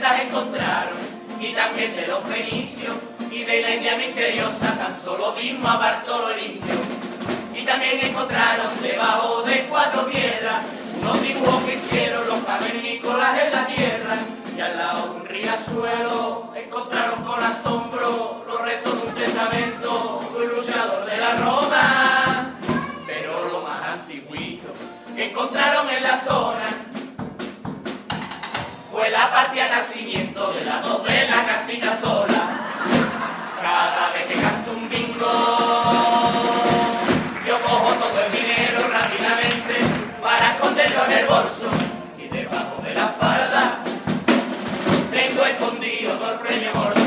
celtas encontraron, y también de los fenicios, y de la India misteriosa, tan solo mismo a Bartolo el indio. Y también encontraron debajo de 4 piedras unos dibujos que hicieron los cavernícolas en la tierra, y al lado de un riachuelo encontraron con asombro los restos de un testamento de un luchador de la Roma. Pero lo más antiguito que encontraron en la zona fue la partida de nacimiento de las 2 de la casita sola. Cada vez que canto un bingo, yo cojo todo el dinero rápidamente para esconderlo en el bolso, y debajo de la falda tengo escondido todo el premio gordo.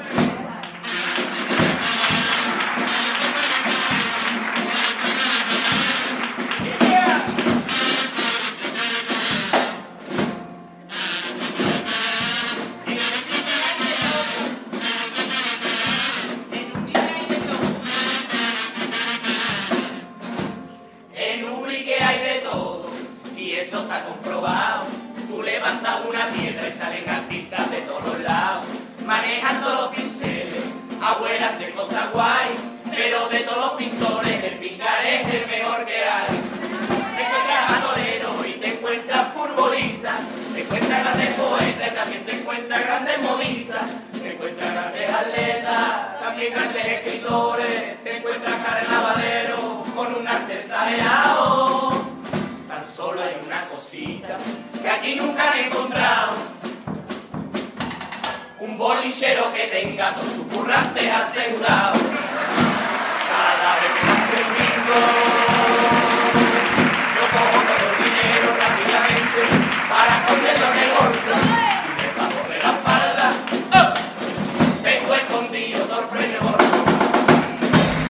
Eso está comprobado. Tú levantas una piedra y salen artistas de todos lados, manejando los pinceles, abuela hace cosas guay, pero de todos los pintores el pintar es el mejor que hay. Te encuentras a toreros y te encuentras futbolistas, te encuentras grandes poetas y también te encuentras grandes modistas, te encuentras grandes atletas, también grandes escritores, te encuentras carnavaleros con un arte exagerado. Tan solo hay una cosita que aquí nunca han encontrado: un bolichero que tenga todos sus currantes asegurados. Cada vez que